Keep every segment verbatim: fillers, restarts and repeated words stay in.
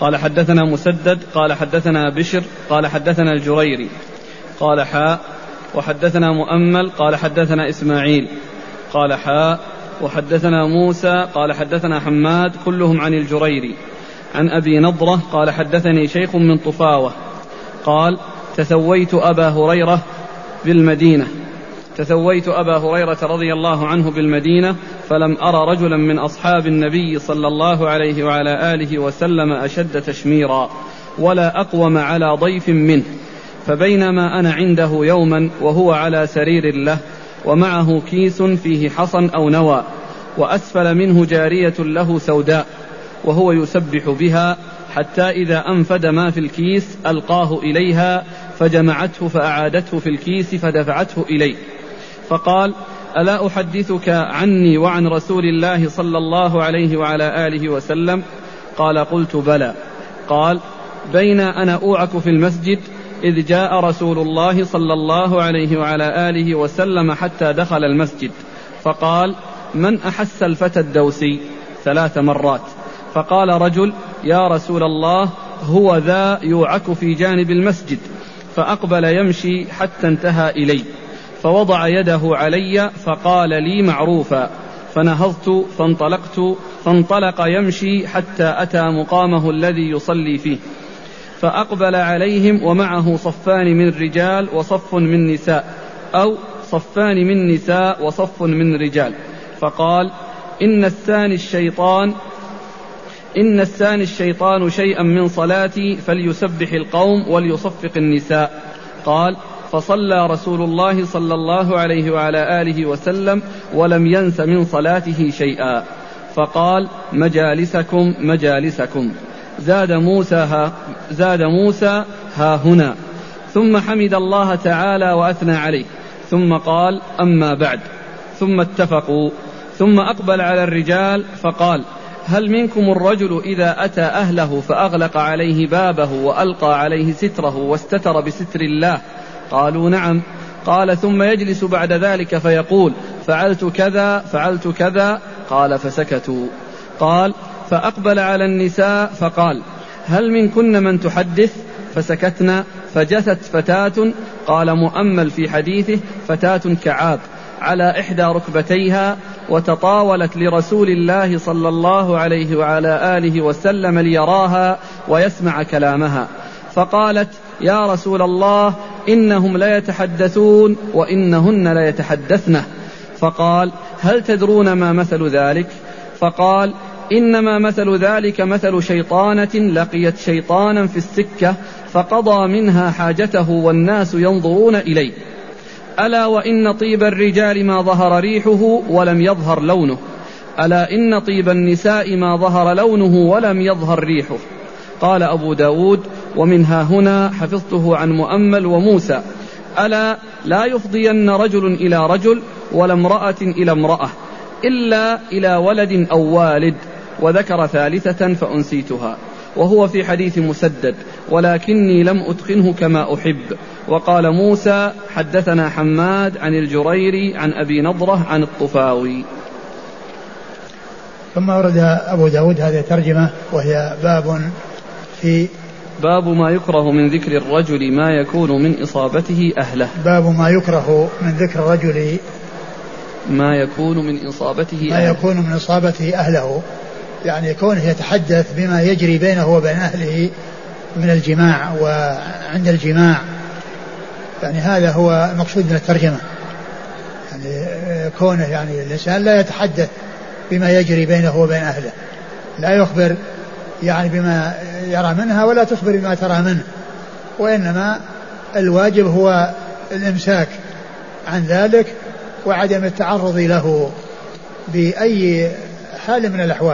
قال حدثنا مسدد قال حدثنا بشر قال حدثنا الجريري قال حاء وحدثنا مؤمل قال حدثنا إسماعيل قال حاء وحدثنا موسى قال حدثنا حماد كلهم عن الجريري عن أبي نضرة قال حدثني شيخ من طفاوة قال تثويت أبا هريرة بالمدينة تثويت أبا هريرة رضي الله عنه بالمدينة فلم أرى رجلا من أصحاب النبي صلى الله عليه وعلى آله وسلم أشد تشميرا ولا أقوم على ضيف منه، فبينما أنا عنده يوما وهو على سرير له ومعه كيس فيه حصى أو نوى وأسفل منه جارية له سوداء وهو يسبح بها حتى إذا أنفد ما في الكيس ألقاه إليها فجمعته فأعادته في الكيس فدفعته إليه فقال ألا أحدثك عني وعن رسول الله صلى الله عليه وعلى آله وسلم؟ قال قلت بلى. قال بين أنا أوعك في المسجد إذ جاء رسول الله صلى الله عليه وعلى آله وسلم حتى دخل المسجد فقال من أحس الفتى الدوسي ثلاث مرات، فقال رجل يا رسول الله هو ذا يوعك في جانب المسجد، فأقبل يمشي حتى انتهى إلي فوضع يده علي فقال لي معروفا، فنهضت فانطلقت فانطلق يمشي حتى أتى مقامه الذي يصلي فيه فأقبل عليهم ومعه صفان من رجال وصف من نساء أو صفان من نساء وصف من رجال، فقال إن الثاني الشيطان إن الثاني الشيطان شيئا من صلاتي فليسبح القوم وليصفق النساء. قال فصلى رسول الله صلى الله عليه وعلى آله وسلم ولم ينس من صلاته شيئا، فقال مجالسكم مجالسكم. زاد موسى ها, زاد موسى ها هنا، ثم حمد الله تعالى وأثنى عليه، ثم قال أما بعد، ثم اتفقوا، ثم أقبل على الرجال فقال هل منكم الرجل إذا أتى أهله فأغلق عليه بابه وألقى عليه ستره واستتر بستر الله؟ قالوا نعم. قال ثم يجلس بعد ذلك فيقول فعلت كذا فعلت كذا، قال فسكتوا. قال فأقبل على النساء فقال هل منكن من تحدث؟ فسكتنا، فجثت فتاة، قال مؤمل في حديثه فتاة كعاب على إحدى ركبتيها وتطاولت لرسول الله صلى الله عليه وعلى آله وسلم ليراها ويسمع كلامها، فقالت يا رسول الله إنهم ليتحدثون وإنهن ليتحدثن. فقال هل تدرون ما مثل ذلك؟ فقال إنما مثل ذلك مثل شيطانة لقيت شيطانا في السكة فقضى منها حاجته والناس ينظرون إليه. ألا وإن طيب الرجال ما ظهر ريحه ولم يظهر لونه، ألا إن طيب النساء ما ظهر لونه ولم يظهر ريحه. قال أبو داود ومنها هنا حفظته عن مؤمل وموسى ألا لا يفضين رجل إلى رجل ولا امرأة إلى امرأة إلا إلى ولد أو والد، وذكر ثالثة فأنسيتها، وهو في حديث مسدد ولكني لم أتقنه كما أحب. وقال موسى حدثنا حماد عن الجريري عن أبي نضرة عن الطفاوي. ثم ورد أبو داود هذه الترجمة وهي باب في باب ما يكره من ذكر الرجل ما يكون من إصابته أهله. باب ما يكره من ذكر الرجل ما يكون من إصابته ما أهله. يكون من إصابته أهله، يعني كونه يتحدث بما يجري بينه وبين أهله من الجماع وعند الجماع، يعني هذا هو المقصود من الترجمة، يعني كونه يعني الإنسان لا يتحدث بما يجري بينه وبين أهله، لا يخبر يعني بما يرى منها ولا تخبر بما ترى منه، وإنما الواجب هو الإمساك عن ذلك وعدم التعرض له بأي حال من الأحوال.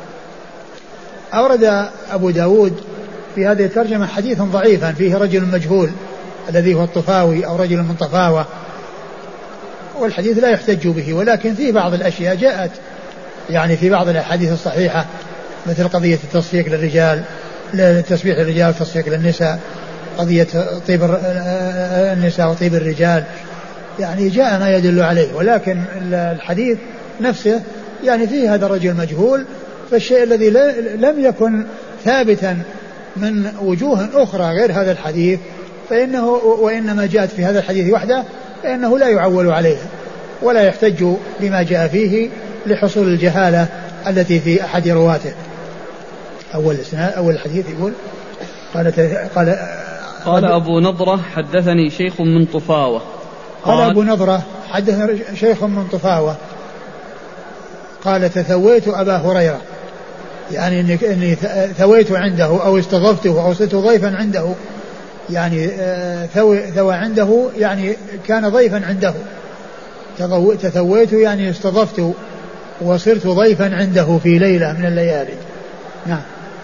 أورد أبو داود في هذه الترجمة حديثا ضعيفا فيه رجل مجهول الذي هو الطفاوي أو رجل من طفاوة، والحديث لا يحتج به، ولكن فيه بعض الأشياء جاءت يعني في بعض الأحاديث الصحيحة مثل قضية التصفيق للرجال، تسبيح الرجال والتصفيق للنساء، قضية طيب النساء وطيب الرجال، يعني جاء ما يدل عليه، ولكن الحديث نفسه يعني فيه هذا الرجل مجهول، فالشيء الذي لم يكن ثابتا من وجوه أخرى غير هذا الحديث فإنه وإنما جاءت في هذا الحديث وحده فإنه لا يعول عليها ولا يحتج بما جاء فيه لحصول الجهالة التي في أحد رواته. أول أول الحديث يقول قال قال قال أبو نضرة حدثني شيخ من طفاوة. قال, قال أبو نضرة حدثني شيخ من طفاوة قال تثويت أبا هريرة يعني إني, إني ثويت عنده أو استضفته أو صرت ضيفا عنده يعني ثوى, ثوى عنده يعني كان ضيفا عنده. تثويت يعني استضفت وصرت ضيفا عنده في ليلة من الليالي. نعم.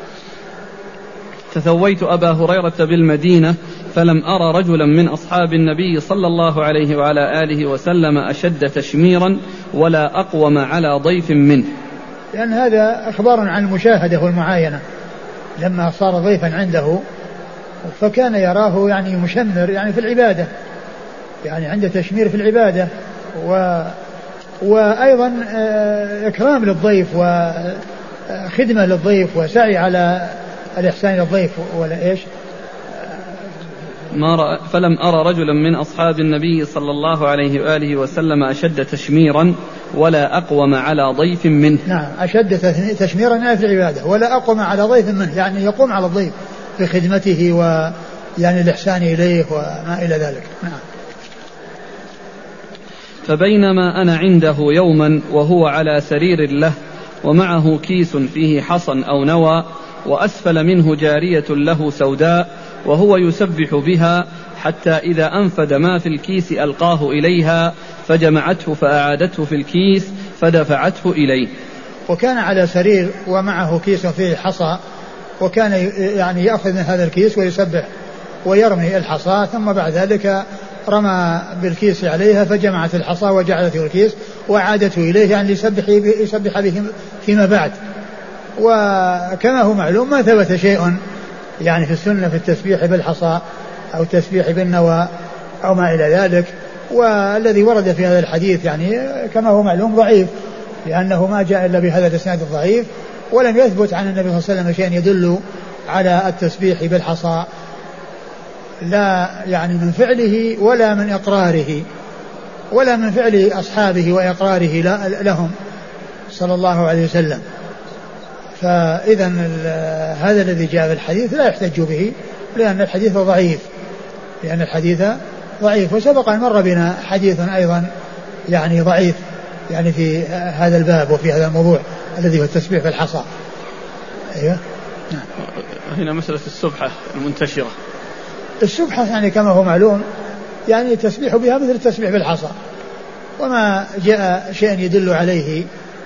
تثويت أبا هريرة بالمدينة فلم أرى رجلا من أصحاب النبي صلى الله عليه وعلى آله وسلم أشد تشميرا ولا أقوم على ضيف منه. لأن هذا أخبار عن المشاهدة والمعاينة لما صار ضيفا عنده فكان يراه يعني مشمر يعني في العبادة يعني عنده تشمير في العبادة و وأيضا إكرام للضيف وخدمة للضيف وسعي على الإحسان للضيف ولا إيش. ما رأى فلم أرى رجلا من أصحاب النبي صلى الله عليه وآله وسلم أشد تشميرا ولا أقوم على ضيف منه. نعم أشد تشميرا في العبادة ولا أقوم على ضيف منه يعني يقوم على الضيف في خدمته ويعني الإحسان إليه وما إلى ذلك. نعم. فبينما أنا عنده يوما وهو على سرير له ومعه كيس فيه حصى أو نوى وأسفل منه جارية له سوداء وهو يسبح بها حتى إذا أنفد ما في الكيس ألقاه إليها فجمعته فأعادته في الكيس فدفعته إليه. وكان على سرير ومعه كيس فيه حصى وكان يعني يأخذ من هذا الكيس ويسبح ويرمي الحصى ثم بعد ذلك رمى بالكيس عليها فجمعت الحصى وجعلته الكيس وعادته إليه يعني يسبح, يسبح به فيما بعد. وكما هو معلوم ما ثبت شيء يعني في السنة في التسبيح بالحصى أو التسبيح بالنوى أو ما إلى ذلك. والذي ورد في هذا الحديث يعني كما هو معلوم ضعيف لأنه ما جاء إلا بهذا الإسناد الضعيف ولم يثبت عن النبي صلى الله عليه وسلم شيء يدل على التسبيح بالحصى لا يعني من فعله ولا من إقراره ولا من فعل أصحابه وإقراره لهم صلى الله عليه وسلم. فإذا هذا الذي جاء في الحديث لا يحتج به لأن الحديث ضعيف لأن الحديث ضعيف. وسبق أن مر بنا حديث أيضا يعني ضعيف يعني في هذا الباب وفي هذا الموضوع الذي هو التسبيح في الحصى. أيوة. نعم. هنا مسألة السبحة المنتشرة. السبحة يعني كما هو معلوم يعني التسبيح بها مثل التسبيح بالحصى وما جاء شيء يدل عليه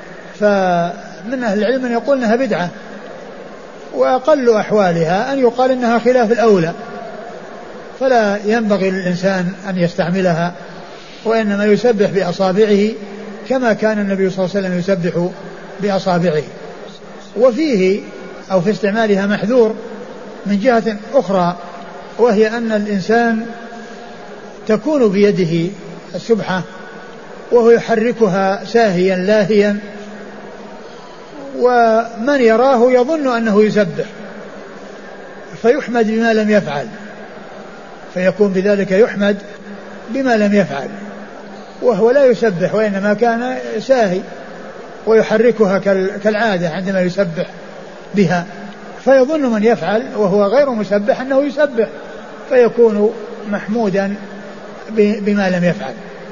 فمن أهل العلم من يقول أنها بدعة وأقل أحوالها أن يقال أنها خلاف الأولى فلا ينبغي للإنسان أن يستعملها وإنما يسبح بأصابعه كما كان النبي صلى الله عليه وسلم يسبح بأصابعه. وفيه أو في استعمالها محذور من جهة أخرى وهي أن الإنسان تكون بيده السبحة وهو يحركها ساهيا لاهيا ومن يراه يظن أنه يسبح فيحمد بما لم يفعل فيكون بذلك يحمد بما لم يفعل وهو لا يسبح وإنما كان ساهي ويحركها كالعادة عندما يسبح بها فيظن من يفعل وهو غير مسبح أنه يسبح فيكون محمودا بما لم يفعل.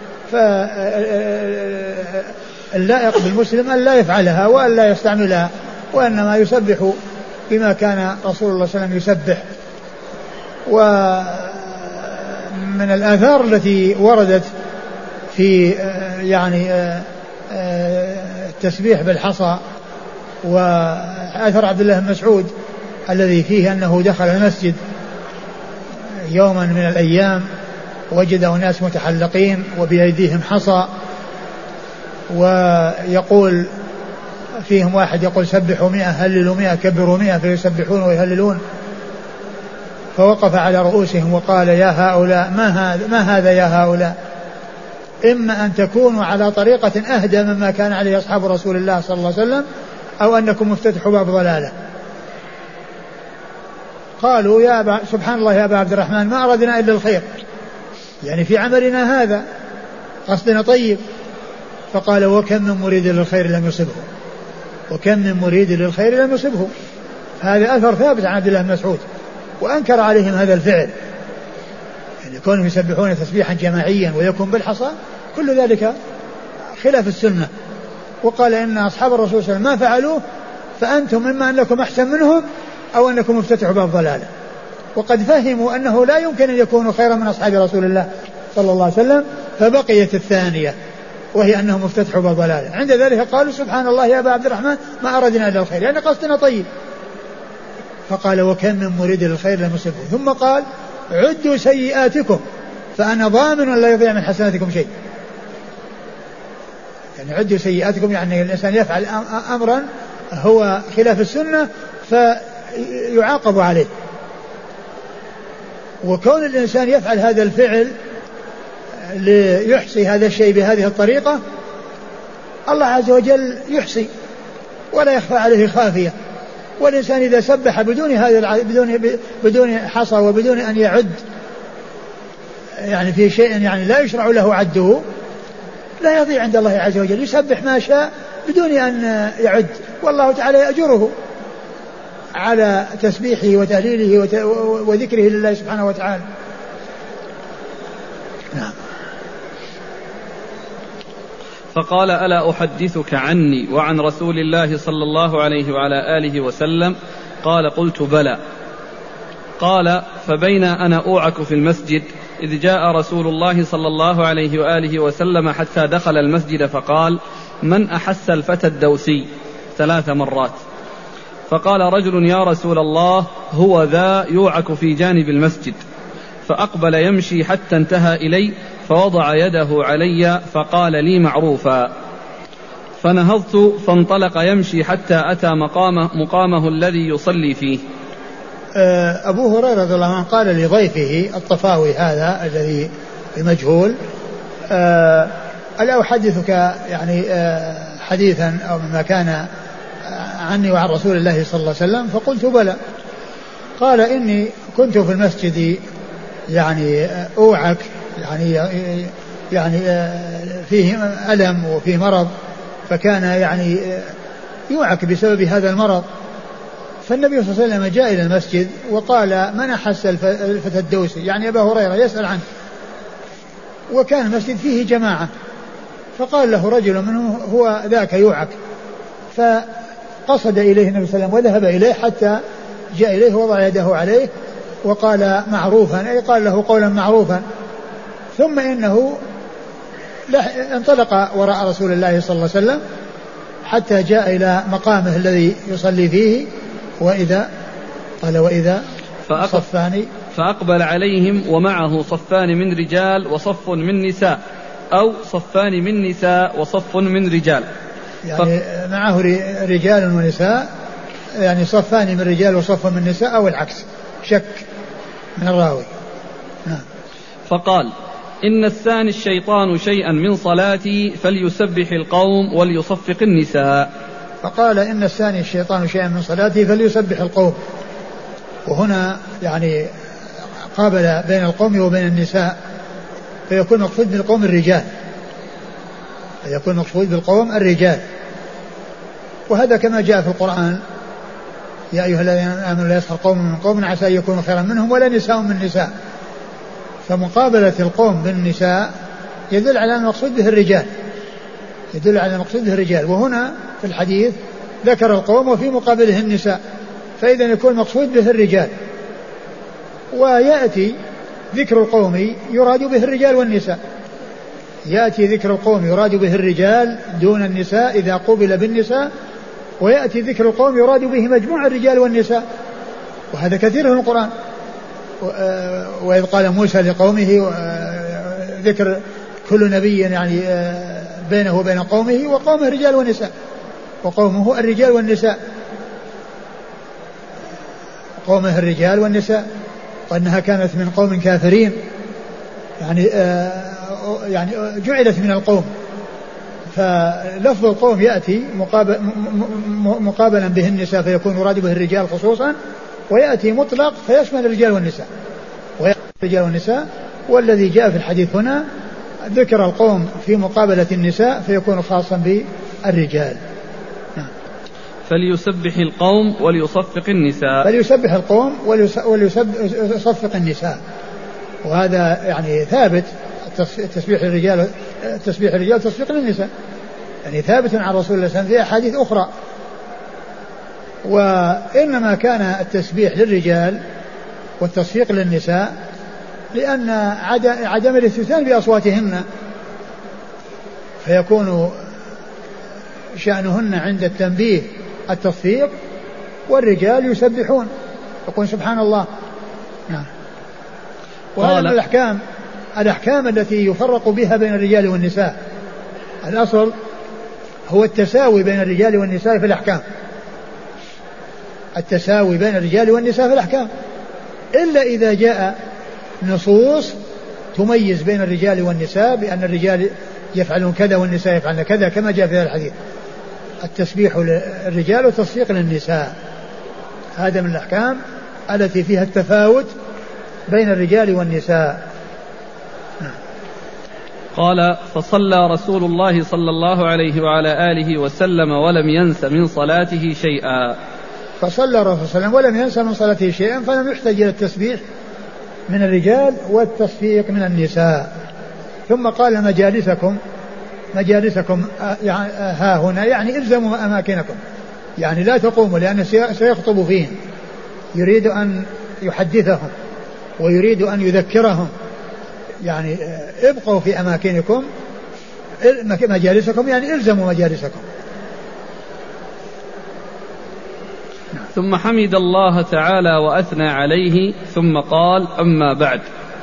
فاللائق بالمسلم أن لا يفعلها وأن لا يستعملها وإنما يسبح بما كان رسول الله صلى الله عليه وسلم يسبح. ومن الآثار التي وردت في يعني التسبيح بالحصى وأثر عبد الله بن مسعود الذي فيه أنه دخل المسجد يوما من الأيام وجد أناس متحلقين وبأيديهم حصى ويقول فيهم واحد يقول سبحوا مئة هللوا مئة كبروا مئة فيسبحون ويهللون فوقف على رؤوسهم وقال يا هؤلاء ما هذا, ما هذا يا هؤلاء إما أن تكونوا على طريقة أهدى مما كان عليه أصحاب رسول الله صلى الله عليه وسلم أو أنكم مفتتحوا باب ضلالة. قالوا يا أبا سبحان الله يا أبا عبد الرحمن ما أردنا إلا الخير، يعني في عملنا هذا قصدنا طيب. فقال وكم من مريد للخير لم يصبه، وكم من مريد للخير لم يصبه. هذا أثر ثابت عن عبد الله بن مسعود، وأنكر عليهم هذا الفعل، يعني كونهم يسبحون تسبيحا جماعيا ويكون بالحصى كل ذلك خلاف السنة. وقال إن أصحاب الرسول صلى الله عليه وسلم ما فعلوه فأنتم إما أنكم أحسن منهم أو أنكم مفتتحوا باب ضلالة. وقد فهموا أنه لا يمكن أن يكونوا خيرا من أصحاب رسول الله صلى الله عليه وسلم، فبقيت الثانية وهي أنهم مفتتحوا باب ضلالة. عند ذلك قالوا سبحان الله يا أبا عبد الرحمن ما أردنا إلا الخير، يعني قصدنا طيب. فقال وكم من مريد للخير لم يصبه. ثم قال عدوا سيئاتكم فأنا ضامن لا يضيع من حسناتكم شيء. يعني عدوا سيئاتكم يعني الإنسان يفعل أمرا هو خلاف السنة فيعاقب عليه، وكون الإنسان يفعل هذا الفعل ليحصي هذا الشيء بهذه الطريقة الله عز وجل يحصي ولا يخفى عليه خافية. والإنسان إذا سبح بدون هذا بدون بدون حصى وبدون أن يعد يعني في شيء يعني لا يشرع له عده لا يضيع عند الله عز وجل، يسبح ما شاء بدون أن يعد، والله تعالى يأجره على تسبيحه وتهليله وذكره لله سبحانه وتعالى. نعم. فقال ألا أحدثك عني وعن رسول الله صلى الله عليه وعلى آله وسلم؟ قال قلت بلى. قال فبين أنا أوعك في المسجد إذ جاء رسول الله صلى الله عليه وآله وسلم حتى دخل المسجد فقال من أحس الفتى الدوسي ثلاث مرات. فقال رجل يا رسول الله هو ذا يوعك في جانب المسجد. فأقبل يمشي حتى انتهى إلي فوضع يده علي فقال لي معروفا. فنهضت فانطلق يمشي حتى أتى مقامه, مقامه الذي يصلي فيه. أبو هريرة رضي الله عنه قال لضيفه الطفاوي هذا الذي بمجهول ألا أحدثك يعني حديثا أو مما كان عني وعن رسول الله صلى الله عليه وسلم؟ فقلت بلى. قال إني كنت في المسجد يعني أوعك يعني يعني فيه ألم وفيه مرض، فكان يعني يوعك بسبب هذا المرض. فالنبي صلى الله عليه وسلم جاء إلى المسجد وقال من أحس الفتى الدوسي، يعني أبا هريرة يسأل عنه، وكان المسجد فيه جماعة، فقال له رجل منهم هو ذاك يوعك. فقصد إليه النبي صلى الله عليه وسلم وذهب إليه حتى جاء إليه ووضع يده عليه وقال معروفا، أي قال له قولا معروفا. ثم إنه انطلق وراء رسول الله صلى الله عليه وسلم حتى جاء إلى مقامه الذي يصلي فيه، وإذا قال وإذا صفان فأقبل عليهم ومعه صفان من رجال وصف من نساء، أو صفان من نساء وصف من رجال، يعني ف... معه رجال ونساء، يعني صفان من رجال وصف من نساء أو العكس، شك من الراوي. نعم. فقال إن الثاني الشيطان شيئا من صلاتي فليسبح القوم وليصفق النساء. فقال إن الثاني الشيطان شيئا من صلاتي فليسبح القوم، وهنا يعني قابل بين القوم وبين النساء، فيكون مقصود بالقوم الرجال، فيكون مقصود بالقوم الرجال. وهذا كما جاء في القرآن يا أيها الذين آمنوا لا يسخر قوم من قوم عسى أن يكونوا خيرا منهم ولا نساء من نساء. فمقابلة القوم بالنساء يدل على المقصود به الرجال، يدل على المقصود به الرجال. وهنا في الحديث ذكر القوم وفي مقابله النساء، فإذا يكون المقصود به الرجال. ويأتي ذكر القوم يراد به الرجال والنساء، يأتي ذكر القوم يراد به الرجال دون النساء إذا قبل بالنساء، ويأتي ذكر القوم يراد به مجموع الرجال والنساء، وهذا كثير في القرآن. وإذ قال موسى لقومه ذكر كل نبي يعني بينه وبين قومه، وقومه الرجال والنساء، وقومه الرجال والنساء، قومه الرجال والنساء، وأنها كانت من قوم كافرين، يعني يعني جعلت من القوم. فلفظ القوم يأتي مقابل مقابلا به النساء فيكون يراد به الرجال خصوصا، ويأتي مطلق فيشمل الرجال والنساء، ويأتي الرجال والنساء. والذي جاء في الحديث هنا ذكر القوم في مقابلة النساء فيكون خاصا بالرجال. فليسبح القوم وليصفق النساء، فليسبح القوم وليصفق النساء. وهذا يعني ثابت، تسبيح الرجال تسبيح الرجال تصفيق للنساء، يعني ثابت عن رسول الله صلى الله عليه وسلم في أحاديث أخرى. وإنما كان التسبيح للرجال والتصفيق للنساء لأن عدم الاستثناء بأصواتهن، فيكون شأنهن عند التنبيه التصفيق، والرجال يسبحون يقول سبحان الله. نعم. وهذا من الأحكام الأحكام التي يفرق بها بين الرجال والنساء. الأصل هو التساوي بين الرجال والنساء في الأحكام، التساوي بين الرجال والنساء في الأحكام، إلا إذا جاء نصوص تميز بين الرجال والنساء بأن الرجال يفعلون كذا والنساء يفعلون كذا، كما جاء في هذا الحديث التسبيح للرجال والتصفيق للنساء. هذا من الأحكام التي فيها التفاوت بين الرجال والنساء. قال فصلى رسول الله صلى الله عليه وعلى آله وسلم ولم ينس من صلاته شيئا. فصلى الرسول صلى الله عليه وسلم ولم ينس من صلاته شيئا، فلم يحتاج إلى التسبيح من الرجال والتصفيق من النساء. ثم قال مجالسكم مجالسكم ها هنا، يعني الزموا أماكنكم، يعني لا تقوموا لأن سيخطب فيهم، يريد أن يحدثهم ويريد أن يذكرهم، يعني ابقوا في أماكنكم مجالسكم، يعني الزموا مجالسكم. ثم حمد الله تعالى وأثنى عليه ثم قال أما بعد.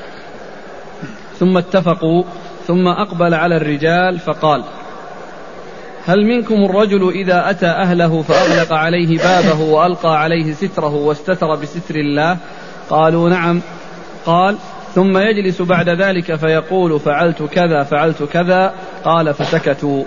ثم اتفقوا ثم أقبل على الرجال فقال هل منكم الرجل إذا أتى أهله فأغلق عليه بابه وألقى عليه ستره واستتر بستر الله؟ قالوا نعم. قال ثم يجلس بعد ذلك فيقول فعلت كذا فعلت كذا. قال فسكتوا.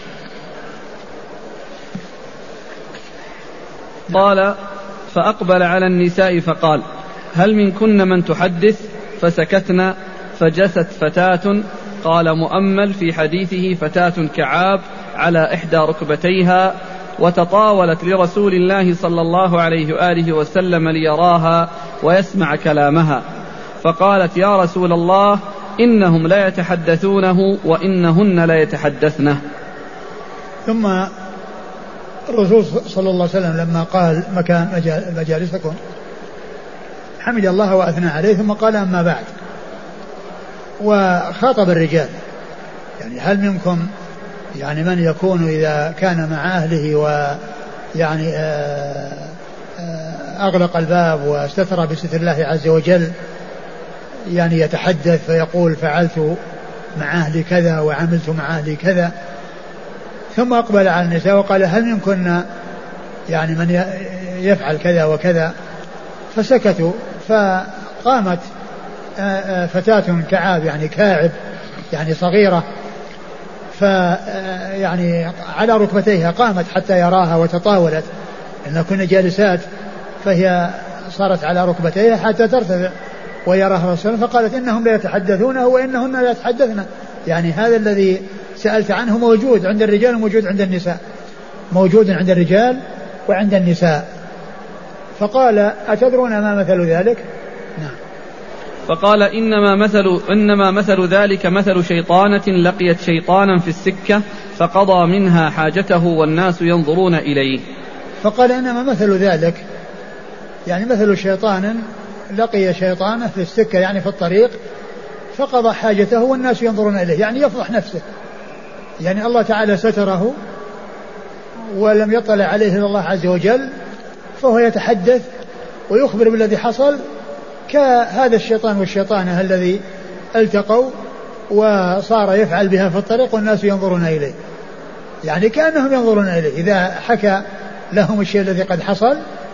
قال فأقبل على النساء فقال هل منكن من تحدث؟ فسكتنا. فجست فتاة، قال مؤمل في حديثه فتاة كعاب على إحدى ركبتيها، وتطاولت لرسول الله صلى الله عليه وآله وسلم ليراها ويسمع كلامها، فقالت يا رسول الله إنهم لا يتحدثونه وإنهن لا يتحدثنه. ثم الرسول صلى الله عليه وسلم لما قال مكان مجالسكم حمد الله وأثنى عليه ثم قال أما بعد، وخاطب الرجال، يعني هل منكم يعني من يكون إذا كان مع أهله ويعني أغلق الباب واستتر بستر الله عز وجل، يعني يتحدث فيقول فعلت مع أهلي كذا وعملت مع أهلي كذا. ثم أقبل على النساء وقال هل منكن يعني من يفعل كذا وكذا؟ فسكتوا. فقامت فتاة كعاب يعني كاعب يعني صغيرة، فيعني على ركبتيها قامت حتى يراها وتطاولت، إن كنا جالسات فهي صارت على ركبتيها حتى ترتفع ويراها رسول الله، فقالت إنهم لا يتحدثونه وإنهن لا يتحدثن، يعني هذا الذي سألت عنه موجود عند الرجال وموجود عند النساء، موجود عند الرجال وعند النساء. فقال أتدرون ما مثل ذلك؟ نعم. فقال إنما مثل, إنما مثل ذلك مثل شيطانة لقيت شيطانا في السكة فقضى منها حاجته والناس ينظرون إليه. فقال إنما مثل ذلك يعني مثل شيطان لقي شيطانا في السكة يعني في الطريق فقضى حاجته والناس ينظرون إليه، يعني يفضح نفسه، يعني الله تعالى ستره ولم يطلع عليه إلا الله عز وجل، فهو يتحدث ويخبر بالذي حصل كهذا الشيطان والشيطانة الذي التقوا وصار يفعل بها في الطريق والناس ينظرون إليه، يعني كأنهم ينظرون إليه إذا حكى لهم الشيء الذي قد حصل،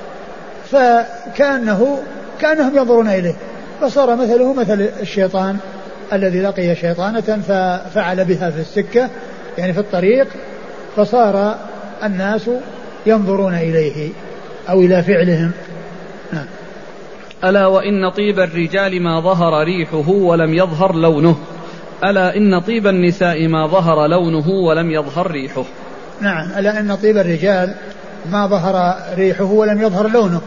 فكأنه كأنهم ينظرون إليه، فصار مثله مثل الشيطان الذي لقي شيطانة ففعل بها في السكة يعني في الطريق، فصار الناس ينظرون إليه أو إلى فعلهم نعم. ألا وإن طيب الرجال ما ظهر ريحه ولم يظهر لونه، ألا إن طيب النساء ما ظهر لونه ولم يظهر ريحه. نعم. ألا إن طيب الرجال ما ظهر ريحه ولم يظهر لونه،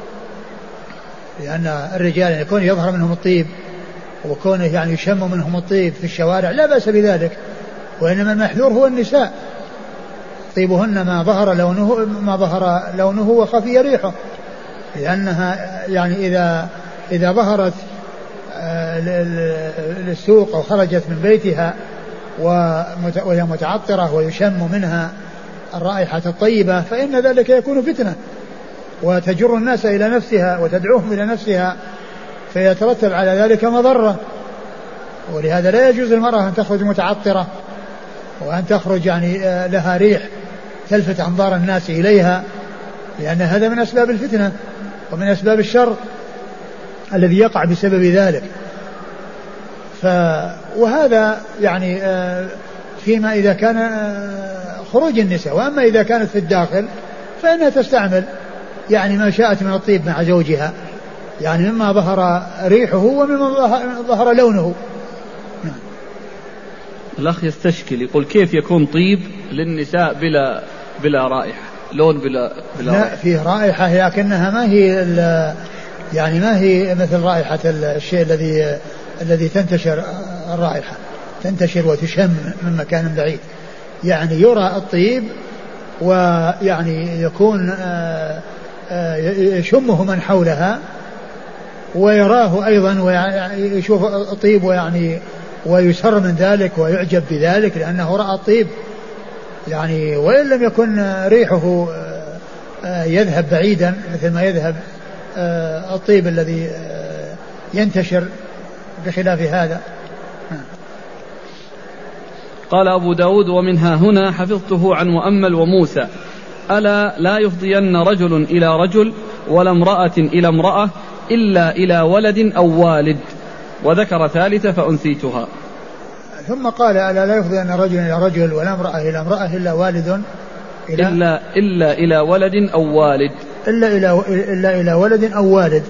لأن الرجال يكون يظهر منهم الطيب وكونه يعني يشم منهم الطيب في الشوارع لا بأس بذلك، وإنما المحذور هو النساء طيبهن ما ظهر لونه ما ظهر لونه وخفي ريحه، لأنها يعني إذا إذا ظهرت للسوق أو خرجت من بيتها وهي متعطرة ويشم منها الرائحة الطيبة فإن ذلك يكون فتنة وتجر الناس إلى نفسها وتدعوهم إلى نفسها، فيترتب على ذلك مضرة. ولهذا لا يجوز المرأة أن تخرج متعطرة وأن تخرج يعني لها ريح تلفت أنظار الناس إليها، لأن هذا من أسباب الفتنة ومن أسباب الشر الذي يقع بسبب ذلك. ف وهذا يعني فيما إذا كان خروج النساء، وأما إذا كانت في الداخل فإنها تستعمل يعني ما شاءت من الطيب مع زوجها، يعني مما ظهر ريحه ومما ظهر لونه. الأخ يستشكل يقول كيف يكون طيب للنساء بلا بلا رائحة، لون بلا بلا لا رائحة. فيه رائحة لكنها ما هي يعني ما هي مثل رائحة الشيء الذي الذي تنتشر الرائحة تنتشر وتشم من مكان بعيد، يعني يرى الطيب ويعني يكون يشمه من حولها ويراه أيضا ويشوف الطيب ويعني ويسر من ذلك ويعجب بذلك لأنه رأى الطيب، يعني وإن لم يكن ريحه يذهب بعيدا مثل ما يذهب الطيب الذي ينتشر بخلاف هذا. قال أبو داود ومنها هنا حفظته عن مؤمل وموسى ألا لا يفضين رجل إلى رجل ولا امرأة إلى امرأة إلا إلى ولد أو والد، وذكر ثالثة فأنسيتها. ثم قال ألا لا يفضين رجل إلى رجل ولا امرأة إلى امرأة إلا والد إلى إلا, إلا إلى ولد أو والد إلا إلى, إلا إلى ولد أو والد،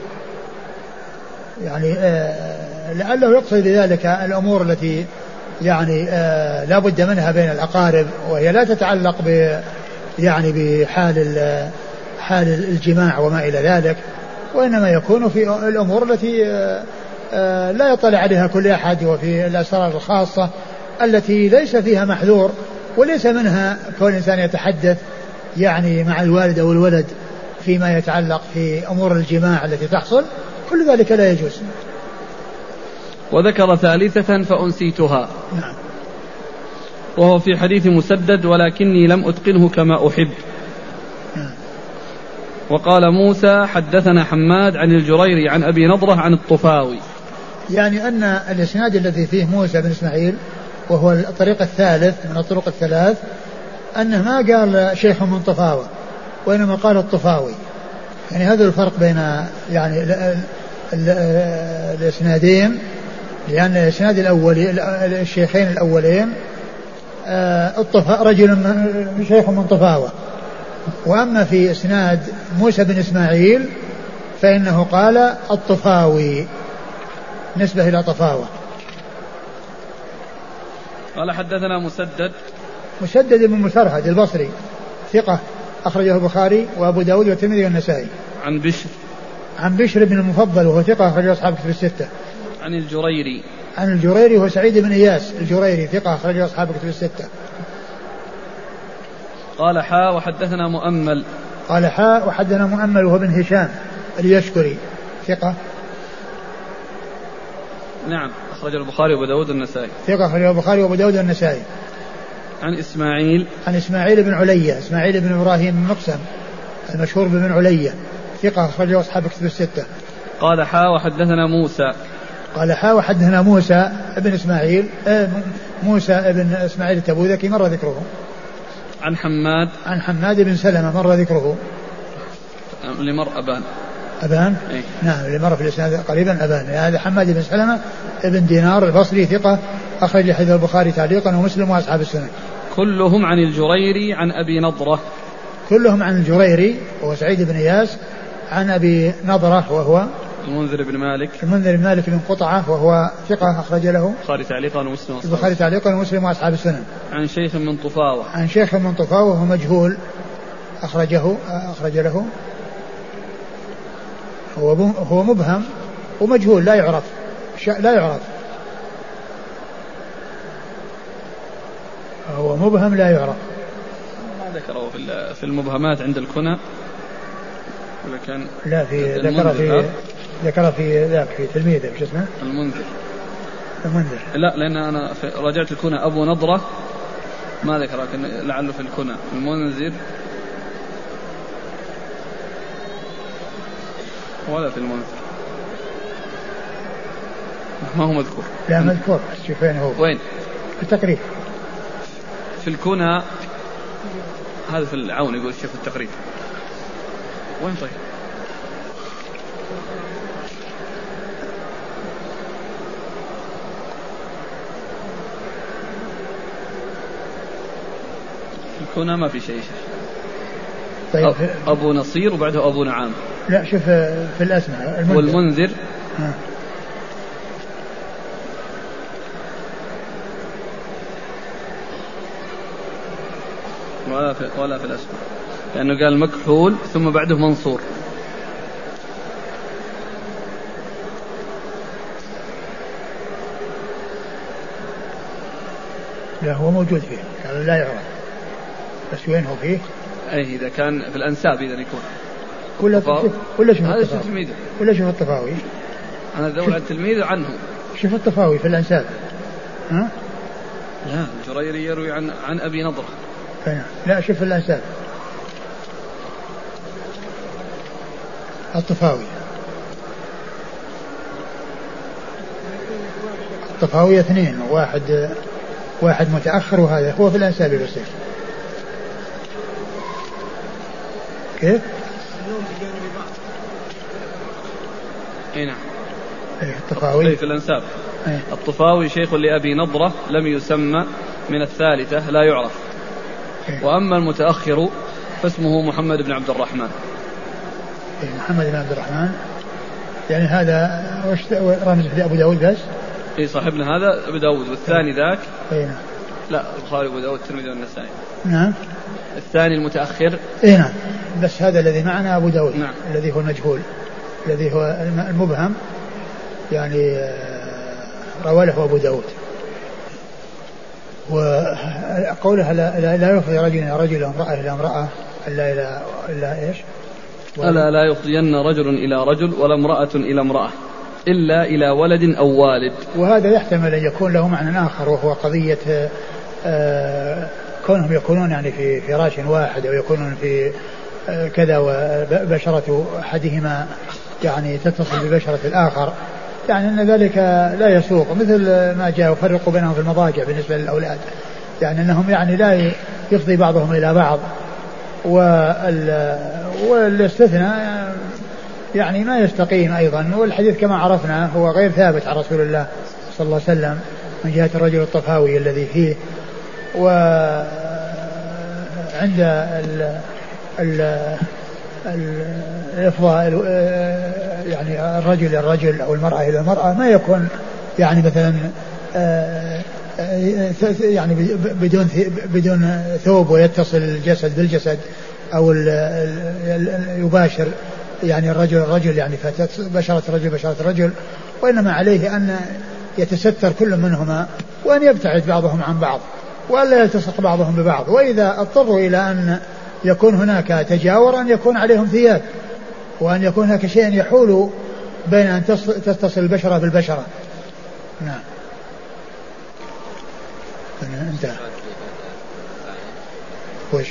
يعني آه لعله يقصد بذلك الأمور التي يعني آه لا بد منها بين الأقارب، وهي لا تتعلق ب يعني بحال حال الجماع وما إلى ذلك، وإنما يكون في الأمور التي آه آه لا يطلع عليها كل أحد، وفي الأسرار الخاصة التي ليس فيها محذور وليس منها كل إنسان يتحدث يعني مع الوالد أو الولد فيما يتعلق في أمور الجماع التي تحصل، كل ذلك لا يجوز. وذكر ثالثة فأنسيتها. نعم. وهو في حديث مسدد ولكني لم أتقنه كما أحب. نعم. وقال موسى حدثنا حماد عن الجريري عن أبي نضرة عن الطفاوي، يعني أن الإسناد الذي فيه موسى بن إسماعيل وهو الطريق الثالث من الطرق الثلاث أنه ما قال شيخ من طفاوة وإنما قال الطفاوي، يعني هذا الفرق بين يعني ال ال ال الإسنادين، لأن الإسناد الأولي الشيخين الأولين الطفا رجل من شيخ من طفاوة، وأما في إسناد موسى بن إسماعيل فإنه قال الطفاوي نسبة إلى طفاوة. قال حدثنا مسدد مسدد بن مسرهد البصري ثقة أخرجه البخاري وأبو داود والترمذي والنسائي. عن بشر عن بشر بن المفضل وهو ثقة أخرجه أصحاب الكتب الستة. عن الجريري عن الجريري هو سعيد بن إياس الجريري ثقة أخرجه أصحاب الكتب الستة. قال حا وحدثنا مؤمل قال حا وحدثنا مؤمل وهو بن هشام اليشكري ثقة نعم أخرج البخاري وأبو داود والنسائي ثقة أخرجه البخاري وأبو داود والنسائي. عن إسماعيل عن إسماعيل بن علية إسماعيل بن إبراهيم بن مقسم المشهور بن علية ثقة أخرجه أصحاب الكتب الستة. قال حا وحدثنا موسى قال حا وحدثنا موسى ابن إسماعيل موسى ابن إسماعيل التبوذكي مر ذكره. عن حماد عن حماد بن سلمة مر ذكره. لمر أبان أبان إيه؟ نعم لمر في الإسناد قريبا أبان. هذا حماد بن سلمة ابن دينار البصري ثقة أخرج حديث البخاري تعليقا ومسلم وأصحاب السنة. كلهم عن الجريري عن أبي نضرة كلهم عن الجريري وهو سعيد بن إياس عن أبي نضرة وهو المنذر بن مالك المنذر بن مالك بن قطعة وهو ثقة أخرج له البخاري تعليقا ومسلم البخاري تعليقا ومسلم وأصحاب السنن. عن شيخ من طفاوة عن شيخ من طفاوة وهو مجهول أخرجه أخرج له هو هو مبهم ومجهول لا يعرف لا يعرف هو مبهم لا يعرف. ما ذكره في في المبهمات عند الكنى ولا كان لا في ذكر في ذكر في ذاك في تلميذه شو اسمه المنذر المنذر لا لأن أنا رجعت الكنى أبو نضرة ما ذكر لكن لعله في الكنى المنذر ولا في المنذر ما هو مذكور. لا مذكور شوف وين هو وين في التقريب في الكنى هذا في العون يقول الشيخ التقريب وين طيب في الكنى ما في شيء. طيب أبو نصير وبعده أبو نعام. لا شوف في الأسماء المنذر والمنذر ها. ولا في ولا في الأسماء لأنه قال مكحول ثم بعده منصور. لا هو موجود فيه قالوا لا يعرف بس وين هو فيه؟ أي إذا كان في الأنساب إذا يكون ولا ولا شوف هذا شوف تلميذه ولا شوف الطفاوي أنا أدور على التلميذ عنه شوف الطفاوي في الأنساب ها؟ لا الجريري يروي عن عن أبي نضرة. لا شوف الأنساب الطفاوي الطفاوي اثنين واحد واحد متأخر وهذا هو في الأنساب بصير كيف؟ اي نعم الطفاوي في الأنساب. أيه. الطفاوي شيخ لأبي نضرة لم يسمى من الثالثة لا يعرف. أيه. وأما المتأخر فاسمه محمد بن عبد الرحمن. أيه محمد بن عبد الرحمن يعني هذا رمز في أبو داود بس. اي صاحبنا هذا أبو داود والثاني ذاك أيه نعم. لا البخاري وأبو داود الترمذي والنسائي. نعم الثاني المتأخر اي نعم بس هذا الذي معنا أبو داود. نعم. الذي هو المجهول الذي هو المبهم يعني رواه له أبو داود. وقولها لا, لا, لا يفضي رجل إلى رجل وامرأة إلى امرأة إلا إلى إلا إيش ألا لا يفضين رجل إلى رجل ولا امرأة إلى امرأة إلا إلى ولد أو والد. وهذا يحتمل أن يكون له معنى آخر وهو قضية آه كونهم يكونون يعني في فراش واحد أو يكونون في آه كذا وبشرة أحدهما يعني تتصل ببشرة الآخر يعني أن ذلك لا يسوق مثل ما جاء وفرقوا بينهم في المضاجع بالنسبة للأولاد يعني أنهم يعني لا يفضي بعضهم إلى بعض والاستثناء يعني ما يستقيم أيضا. والحديث كما عرفنا هو غير ثابت عن رسول الله صلى الله عليه وسلم من جهة الرجل الطفاوي الذي فيه. وعند ال ال الإفضاء يعني الرجل إلى الرجل أو المرأة إلى المرأة ما يكون يعني مثلا يعني بدون بدون ثوب ويتصل الجسد بالجسد أو يباشر يعني الرجل الرجل يعني بشرة الرجل بشرة الرجل وإنما عليه أن يتستر كل منهما وأن يبتعد بعضهم عن بعض ولا يلتصق بعضهم ببعض. وإذا اضطروا إلى أن يكون هناك تجاور أن يكون عليهم ثياب وأن يكون هناك شيء يحول بين أن تتصل البشرة بالبشرة. نعم انتهى. وش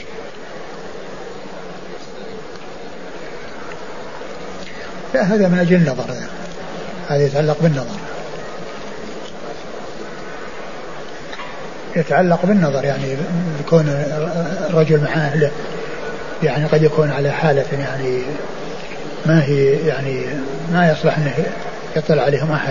لا هذا من أجل النظر هذا يتعلق بالنظر يتعلق بالنظر يعني يكون الرجل مع أهله يعني قد يكون على حالة يعني ما هي يعني ما يصلح أنه يطلع عليهم أحد.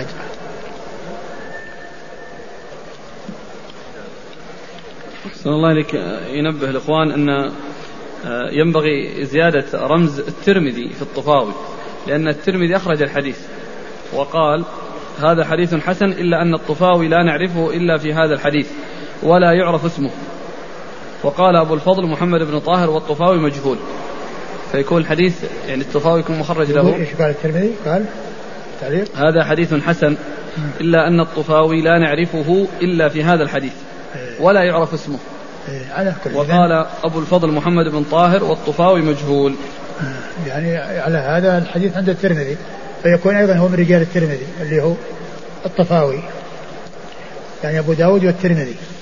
صلى الله عليك. ينبه الإخوان أن ينبغي زيادة رمز الترمذي في الطفاوي، لأن الترمذي أخرج الحديث وقال هذا حديث حسن إلا أن الطفاوي لا نعرفه إلا في هذا الحديث ولا يعرف اسمه. وقال أبو الفضل محمد بن طاهر والطفاوي مجهول، فيكون الحديث يعني الطفاوي يكون مخرج له. إيش قال الترمذي؟ قال تعليق هذا حديث حسن إلا أن الطفاوي لا نعرفه إلا في هذا الحديث ولا يعرف اسمه. على كل وقال أبو الفضل محمد بن طاهر والطفاوي مجهول، يعني على هذا الحديث عند الترمذي، فيكون أيضا هو من رجال الترمذي اللي هو الطفاوي، يعني أبو داود والترمذي.